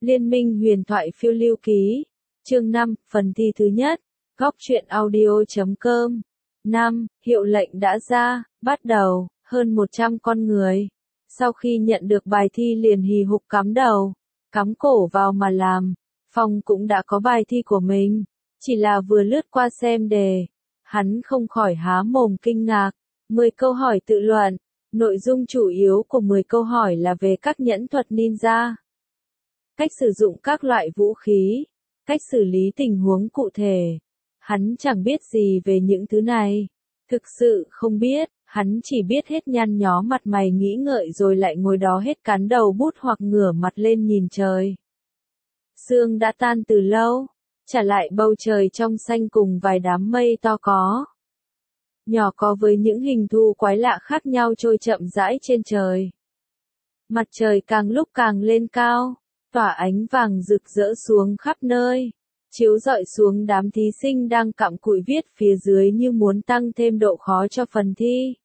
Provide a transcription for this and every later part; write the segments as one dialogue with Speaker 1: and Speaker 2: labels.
Speaker 1: Liên minh huyền thoại phiêu lưu ký. Chương 5, phần thi thứ nhất. Góc truyện audio.com. 5. Hiệu lệnh đã ra, bắt đầu, hơn 100 con người. Sau khi nhận được bài thi liền hì hục cắm đầu, cắm cổ vào mà làm. Phong cũng đã có bài thi của mình, chỉ là vừa lướt qua xem đề. Hắn không khỏi há mồm kinh ngạc. 10 câu hỏi tự luận. Nội dung chủ yếu của 10 câu hỏi là về các nhẫn thuật ninja. Cách sử dụng các loại vũ khí, cách xử lý tình huống cụ thể. Hắn chẳng biết gì về những thứ này. Thực sự không biết, hắn chỉ biết hết nhăn nhó mặt mày nghĩ ngợi rồi lại ngồi đó hết cắn đầu bút hoặc ngửa mặt lên nhìn trời. Sương đã tan từ lâu, trả lại bầu trời trong xanh cùng vài đám mây to có. Nhỏ có với những hình thù quái lạ khác nhau trôi chậm rãi trên trời. Mặt trời càng lúc càng lên cao, tỏa ánh vàng rực rỡ xuống khắp nơi, chiếu rọi xuống đám thí sinh đang cặm cụi viết phía dưới như muốn tăng thêm độ khó cho phần thi.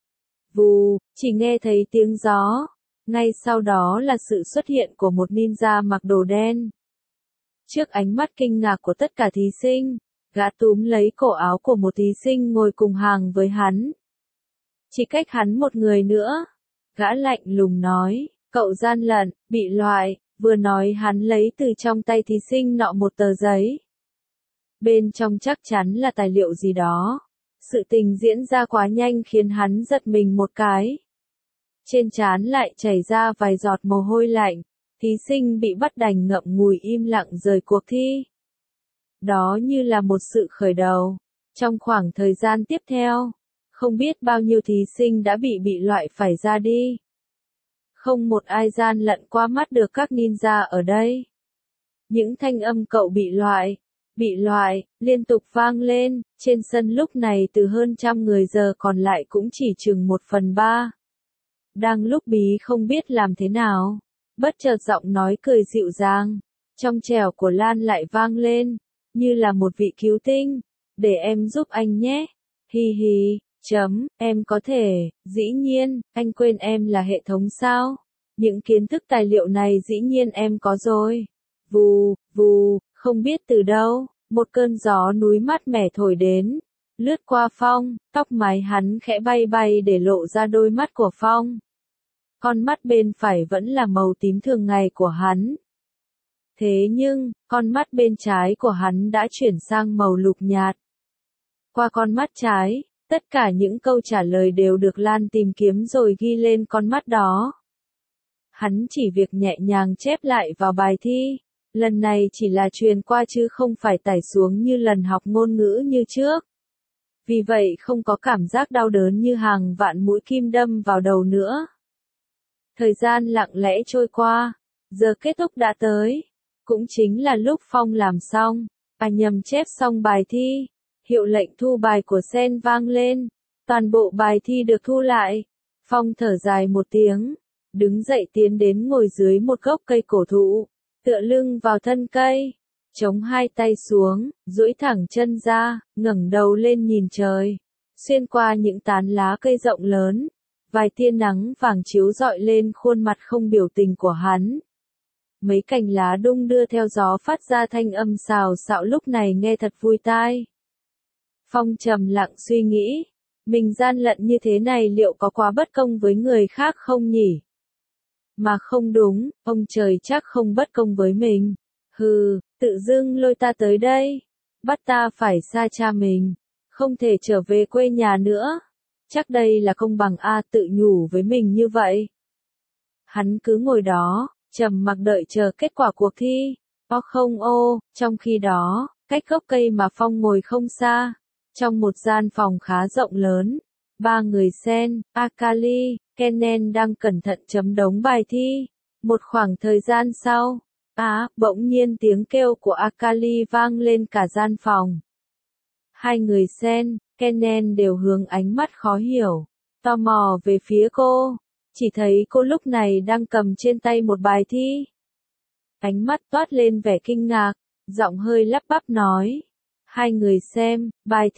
Speaker 1: Vù, chỉ nghe thấy tiếng gió, ngay sau đó là sự xuất hiện của một ninja mặc đồ đen. Trước ánh mắt kinh ngạc của tất cả thí sinh, gã túm lấy cổ áo của một thí sinh ngồi cùng hàng với hắn. Chỉ cách hắn một người nữa. Gã lạnh lùng nói, cậu gian lận, bị loại. Vừa nói hắn lấy từ trong tay thí sinh nọ một tờ giấy. Bên trong chắc chắn là tài liệu gì đó. Sự tình diễn ra quá nhanh khiến hắn giật mình một cái. Trên trán lại chảy ra vài giọt mồ hôi lạnh. Thí sinh bị bắt đành ngậm ngùi im lặng rời cuộc thi. Đó như là một sự khởi đầu. Trong khoảng thời gian tiếp theo, không biết bao nhiêu thí sinh đã bị loại phải ra đi. Không một ai gian lận qua mắt được các ninja ở đây. Những thanh âm cậu bị loại, liên tục vang lên, trên sân lúc này từ hơn trăm người giờ còn lại cũng chỉ chừng 1/3. Đang lúc bí không biết làm thế nào, bất chợt giọng nói cười dịu dàng, trong trẻo của Lan lại vang lên, như là một vị cứu tinh, để em giúp anh nhé, hi hi. Em có thể, dĩ nhiên, anh quên em là hệ thống sao? Những kiến thức tài liệu này dĩ nhiên em có rồi. Vù, vù, không biết từ đâu, một cơn gió núi mát mẻ thổi đến, lướt qua Phong, tóc mái hắn khẽ bay bay để lộ ra đôi mắt của Phong. Con mắt bên phải vẫn là màu tím thường ngày của hắn. Thế nhưng, con mắt bên trái của hắn đã chuyển sang màu lục nhạt. Qua con mắt trái, tất cả những câu trả lời đều được Lan tìm kiếm rồi ghi lên con mắt đó. Hắn chỉ việc nhẹ nhàng chép lại vào bài thi. Lần này chỉ là truyền qua chứ không phải tải xuống như lần học ngôn ngữ như trước. Vì vậy không có cảm giác đau đớn như hàng vạn mũi kim đâm vào đầu nữa. Thời gian lặng lẽ trôi qua. Giờ kết thúc đã tới. Cũng chính là lúc Phong làm xong. Nhầm chép xong bài thi. Hiệu lệnh thu bài của Sen vang lên. Toàn bộ bài thi được thu lại. Phong thở dài một tiếng. Đứng dậy tiến đến ngồi dưới một gốc cây cổ thụ. Tựa lưng vào thân cây. Chống hai tay xuống, duỗi thẳng chân ra, ngẩng đầu lên nhìn trời. Xuyên qua những tán lá cây rộng lớn. Vài tia nắng vàng chiếu rọi lên khuôn mặt không biểu tình của hắn. Mấy cành lá đung đưa theo gió phát ra thanh âm xào xạo lúc này nghe thật vui tai. Phong trầm lặng suy nghĩ, mình gian lận như thế này liệu có quá bất công với người khác không nhỉ? Mà không đúng, ông trời chắc không bất công với mình. Hừ, tự dưng lôi ta tới đây, bắt ta phải xa cha mình, không thể trở về quê nhà nữa. Chắc đây là công bằng tự nhủ với mình như vậy. Hắn cứ ngồi đó, trầm mặc đợi chờ kết quả cuộc thi. Trong khi đó, cách gốc cây mà Phong ngồi không xa. Trong một gian phòng khá rộng lớn, 3 người Sen, Akali, Kennen đang cẩn thận chấm đống bài thi. Một khoảng thời gian sau, bỗng nhiên tiếng kêu của Akali vang lên cả gian phòng. Hai người Sen, Kennen đều hướng ánh mắt khó hiểu, tò mò về phía cô. Chỉ thấy cô lúc này đang cầm trên tay một bài thi. Ánh mắt toát lên vẻ kinh ngạc, giọng hơi lắp bắp nói. Hai người xem, bài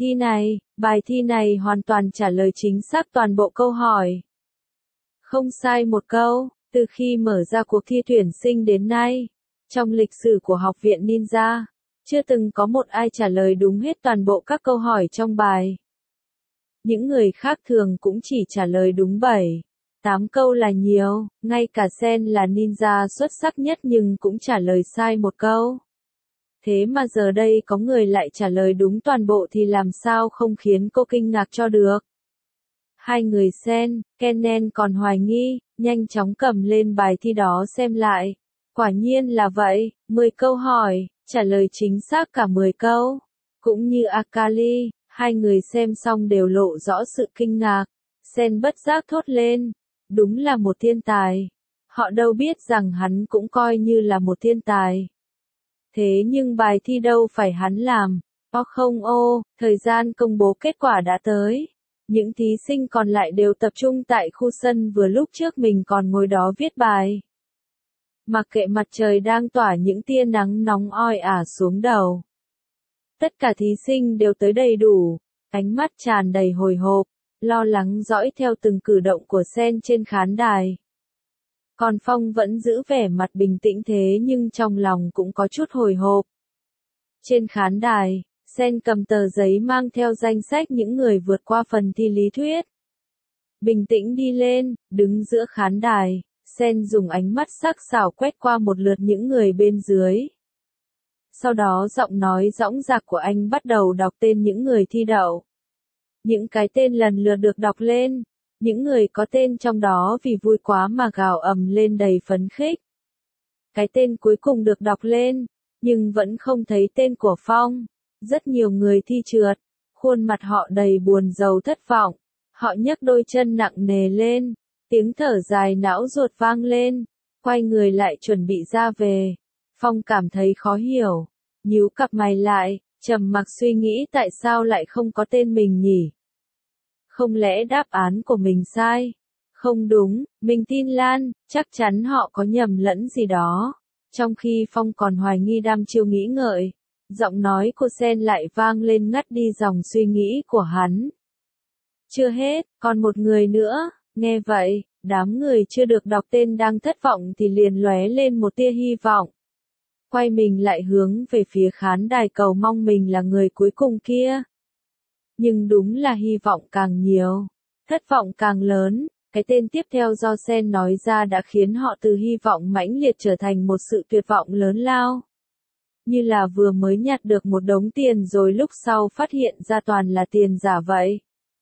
Speaker 1: thi này hoàn toàn trả lời chính xác toàn bộ câu hỏi. Không sai một câu, từ khi mở ra cuộc thi tuyển sinh đến nay, Trong lịch sử của học viện Ninja, chưa từng có một ai trả lời đúng hết toàn bộ các câu hỏi trong bài. Những người khác thường cũng chỉ trả lời đúng 7, 8 câu là nhiều, ngay cả Sen là ninja xuất sắc nhất nhưng cũng trả lời sai một câu. Thế mà giờ đây có người lại trả lời đúng toàn bộ thì làm sao không khiến cô kinh ngạc cho được. Hai người Sen, Kennen còn hoài nghi, nhanh chóng cầm lên bài thi đó xem lại. Quả nhiên là vậy, 10 câu hỏi, trả lời chính xác cả 10 câu. Cũng như Akali, hai người xem xong đều lộ rõ sự kinh ngạc. Sen bất giác thốt lên, đúng là một thiên tài. Họ đâu biết rằng hắn cũng coi như là một thiên tài. Thế nhưng bài thi đâu phải hắn làm. Không thời gian công bố kết quả đã tới. Những thí sinh còn lại đều tập trung tại khu sân vừa lúc trước mình còn ngồi đó viết bài. Mặc kệ mặt trời đang tỏa những tia nắng nóng oi ả xuống đầu. Tất cả thí sinh đều tới đầy đủ, ánh mắt tràn đầy hồi hộp, lo lắng dõi theo từng cử động của Sen trên khán đài. Còn Phong vẫn giữ vẻ mặt bình tĩnh thế nhưng trong lòng cũng có chút hồi hộp. Trên khán đài, Sen cầm tờ giấy mang theo danh sách những người vượt qua phần thi lý thuyết. Bình tĩnh đi lên, đứng giữa khán đài, Sen dùng ánh mắt sắc sảo quét qua một lượt những người bên dưới. Sau đó giọng nói dõng dạc của anh bắt đầu đọc tên những người thi đậu. Những cái tên lần lượt được đọc lên, những người có tên trong đó vì vui quá mà gào ầm lên đầy phấn khích. Cái tên cuối cùng được đọc lên, nhưng vẫn không thấy tên của Phong. Rất nhiều người thi trượt, khuôn mặt họ đầy buồn rầu thất vọng. Họ nhấc đôi chân nặng nề lên, tiếng thở dài não ruột vang lên, quay người lại chuẩn bị ra về. Phong cảm thấy khó hiểu, nhíu cặp mày lại, trầm mặc suy nghĩ tại sao lại không có tên mình nhỉ? Không lẽ đáp án của mình sai? Không đúng, mình tin Lan, chắc chắn họ có nhầm lẫn gì đó. Trong khi Phong còn hoài nghi đăm chiêu nghĩ ngợi, giọng nói của Sen lại vang lên ngắt đi dòng suy nghĩ của hắn. Chưa hết, còn một người nữa. Nghe vậy, đám người chưa được đọc tên đang thất vọng thì liền lóe lên một tia hy vọng. Quay mình lại hướng về phía khán đài cầu mong mình là người cuối cùng kia. Nhưng đúng là hy vọng càng nhiều, thất vọng càng lớn. Cái tên tiếp theo do Sen nói ra đã khiến họ từ hy vọng mãnh liệt trở thành một sự tuyệt vọng lớn lao. Như là vừa mới nhặt được một đống tiền rồi lúc sau phát hiện ra toàn là tiền giả vậy.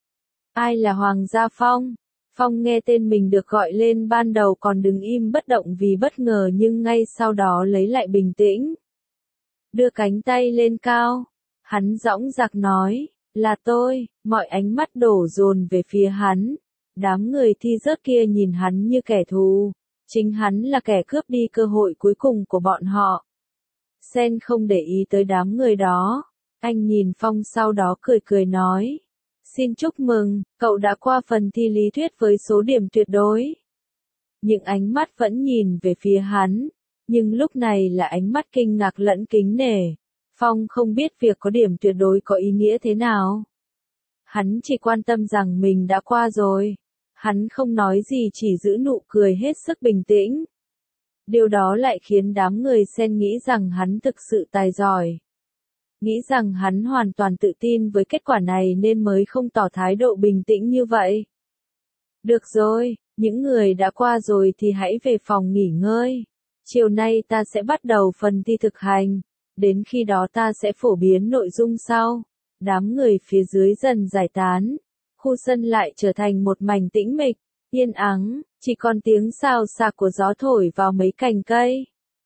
Speaker 1: Ai là Hoàng Gia Phong? Phong nghe tên mình được gọi lên ban đầu còn đứng im bất động vì bất ngờ nhưng ngay sau đó lấy lại bình tĩnh. Đưa cánh tay lên cao. Hắn dõng dạc nói, là tôi, mọi ánh mắt đổ dồn về phía hắn. Đám người thi rớt kia nhìn hắn như kẻ thù. Chính hắn là kẻ cướp đi cơ hội cuối cùng của bọn họ. Sen không để ý tới đám người đó. Anh nhìn Phong sau đó cười cười nói. Xin chúc mừng, cậu đã qua phần thi lý thuyết với số điểm tuyệt đối. Những ánh mắt vẫn nhìn về phía hắn, nhưng lúc này là ánh mắt kinh ngạc lẫn kính nể. Phong không biết việc có điểm tuyệt đối có ý nghĩa thế nào. Hắn chỉ quan tâm rằng mình đã qua rồi. Hắn không nói gì chỉ giữ nụ cười hết sức bình tĩnh. Điều đó lại khiến đám người Sen nghĩ rằng hắn thực sự tài giỏi. Nghĩ rằng hắn hoàn toàn tự tin với kết quả này nên mới không tỏ thái độ bình tĩnh như vậy. Được rồi, những người đã qua rồi thì hãy về phòng nghỉ ngơi. Chiều nay ta sẽ bắt đầu phần thi thực hành. Đến khi đó ta sẽ phổ biến nội dung sau. Đám người phía dưới dần giải tán. Khu sân lại trở thành một mảnh tĩnh mịch, yên ắng, chỉ còn tiếng xào xạc của gió thổi vào mấy cành cây.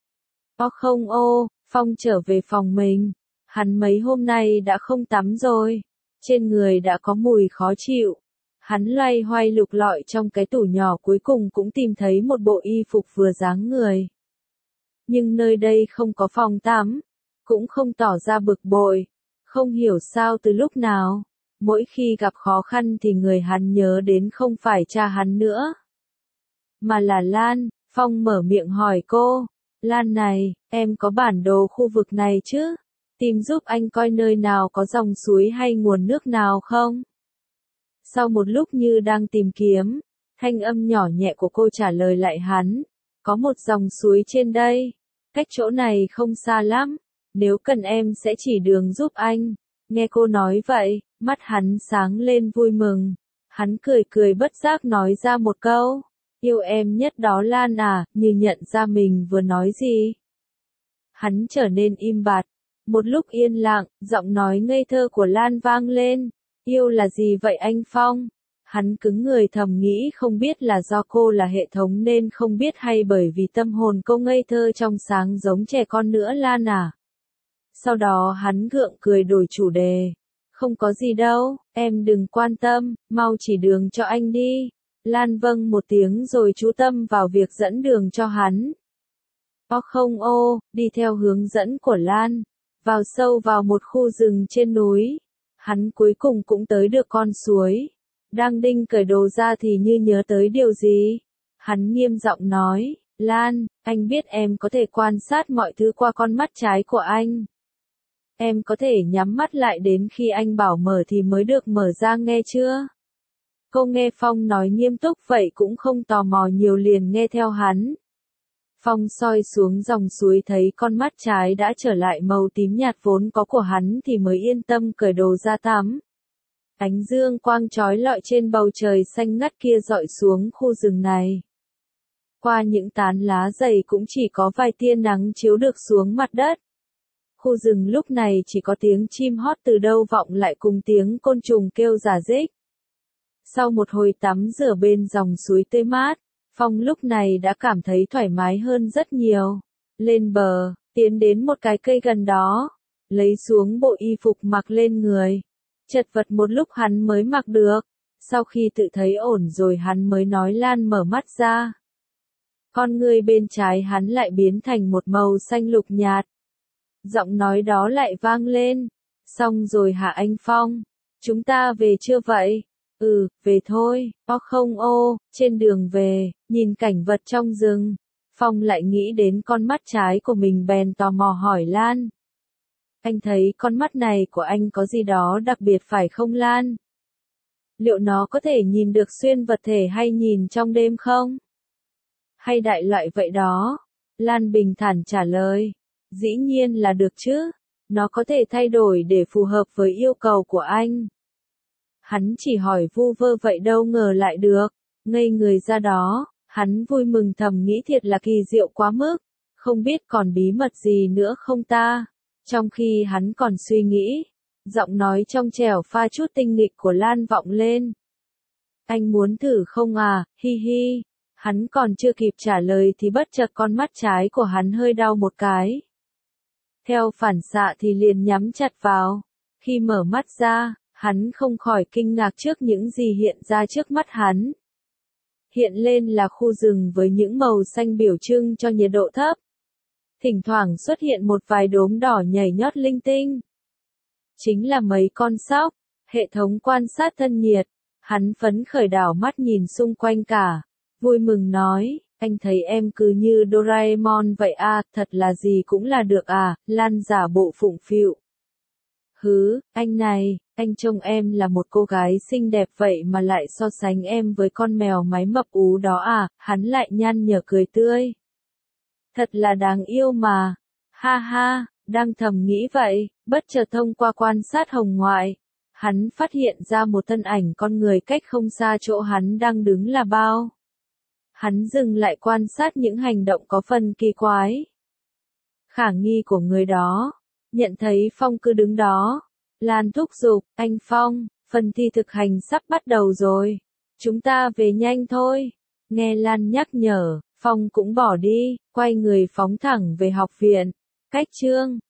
Speaker 1: Phong trở về phòng mình. Hắn mấy hôm nay đã không tắm rồi. Trên người đã có mùi khó chịu. Hắn loay hoay lục lọi trong cái tủ nhỏ cuối cùng cũng tìm thấy một bộ y phục vừa dáng người. Nhưng nơi đây không có phòng tắm. Cũng không tỏ ra bực bội. Không hiểu sao từ lúc nào. Mỗi khi gặp khó khăn thì người hắn nhớ đến không phải cha hắn nữa. Mà là Lan. Phong mở miệng hỏi cô. Lan này, em có bản đồ khu vực này chứ? Tìm giúp anh coi nơi nào có dòng suối hay nguồn nước nào không? Sau một lúc như đang tìm kiếm, thanh âm nhỏ nhẹ của cô trả lời lại hắn. Có một dòng suối trên đây. cách chỗ này không xa lắm, nếu cần em sẽ chỉ đường giúp anh. Nghe cô nói vậy, mắt hắn sáng lên vui mừng. Hắn cười cười bất giác nói ra một câu, yêu em nhất đó Lan à, như nhận ra mình vừa nói gì. Hắn trở nên im bặt, một lúc yên lặng, giọng nói ngây thơ của Lan vang lên, yêu là gì vậy anh Phong? Hắn cứng người thầm nghĩ không biết là do cô là hệ thống nên không biết hay bởi vì tâm hồn cô ngây thơ trong sáng giống trẻ con nữa Lan à. Sau đó hắn gượng cười đổi chủ đề. Không có gì đâu, em đừng quan tâm, mau chỉ đường cho anh đi. Lan vâng một tiếng rồi chú tâm vào việc dẫn đường cho hắn. Không đi theo hướng dẫn của Lan, vào sâu vào một khu rừng trên núi. Hắn cuối cùng cũng tới được con suối. Đang định cởi đồ ra thì như nhớ tới điều gì. Hắn nghiêm giọng nói, Lan, anh biết em có thể quan sát mọi thứ qua con mắt trái của anh. Em có thể nhắm mắt lại đến khi anh bảo mở thì mới được mở ra nghe chưa? Cô nghe Phong nói nghiêm túc vậy cũng không tò mò nhiều liền nghe theo hắn. Phong soi xuống dòng suối thấy con mắt trái đã trở lại màu tím nhạt vốn có của hắn thì mới yên tâm cởi đồ ra tắm. Ánh dương quang chói lọi trên bầu trời xanh ngắt kia dọi xuống khu rừng này. Qua những tán lá dày cũng chỉ có vài tia nắng chiếu được xuống mặt đất. Khu rừng lúc này chỉ có tiếng chim hót từ đâu vọng lại cùng tiếng côn trùng kêu rả rích. Sau một hồi tắm rửa bên dòng suối tươi mát, Phong lúc này đã cảm thấy thoải mái hơn rất nhiều. Lên bờ, tiến đến một cái cây gần đó, lấy xuống bộ y phục mặc lên người. Chật vật một lúc hắn mới mặc được. Sau khi tự thấy ổn rồi hắn mới nói Lan mở mắt ra. Con người bên trái hắn lại biến thành một màu xanh lục nhạt. Giọng nói đó lại vang lên. Xong rồi hả anh Phong? Chúng ta về chưa vậy? Về thôi. Trên đường về, nhìn cảnh vật trong rừng. Phong lại nghĩ đến con mắt trái của mình bèn tò mò hỏi Lan. Anh thấy con mắt này của anh có gì đó đặc biệt phải không Lan? Liệu nó có thể nhìn được xuyên vật thể hay nhìn trong đêm không? Hay đại loại vậy đó? Lan bình thản trả lời. Dĩ nhiên là được chứ. Nó có thể thay đổi để phù hợp với yêu cầu của anh. Hắn chỉ hỏi vu vơ vậy đâu ngờ lại được. Ngây người ra đó, hắn vui mừng thầm nghĩ thiệt là kỳ diệu quá mức. Không biết còn bí mật gì nữa không ta? Trong khi hắn còn suy nghĩ, giọng nói trong trẻo pha chút tinh nghịch của Lan vọng lên. Anh muốn thử không à, hi hi. Hắn còn chưa kịp trả lời thì bất chợt con mắt trái của hắn hơi đau một cái. Theo phản xạ thì liền nhắm chặt vào. Khi mở mắt ra, hắn không khỏi kinh ngạc trước những gì hiện ra trước mắt hắn. Hiện lên là khu rừng với những màu xanh biểu trưng cho nhiệt độ thấp. Thỉnh thoảng xuất hiện một vài đốm đỏ nhảy nhót linh tinh. Chính là mấy con sóc, hệ thống quan sát thân nhiệt. Hắn phấn khởi đảo mắt nhìn xung quanh cả. Vui mừng nói, anh thấy em cứ như Doraemon vậy à, thật là gì cũng là được à, Lan giả bộ phụng phịu. Anh này, anh trông em là một cô gái xinh đẹp vậy mà lại so sánh em với con mèo mái mập ú đó à, hắn lại nhăn nhở cười tươi. Thật là đáng yêu mà. Ha ha, đang thầm nghĩ vậy, bất chợt thông qua quan sát hồng ngoại. Hắn phát hiện ra một thân ảnh con người cách không xa chỗ hắn đang đứng là bao. Hắn dừng lại quan sát những hành động có phần kỳ quái. Khả nghi của người đó. Nhận thấy Phong cứ đứng đó. Lan thúc giục, anh Phong, phần thi thực hành sắp bắt đầu rồi. Chúng ta về nhanh thôi. Nghe Lan nhắc nhở, Phong cũng bỏ đi, quay người phóng thẳng về học viện. Cách chương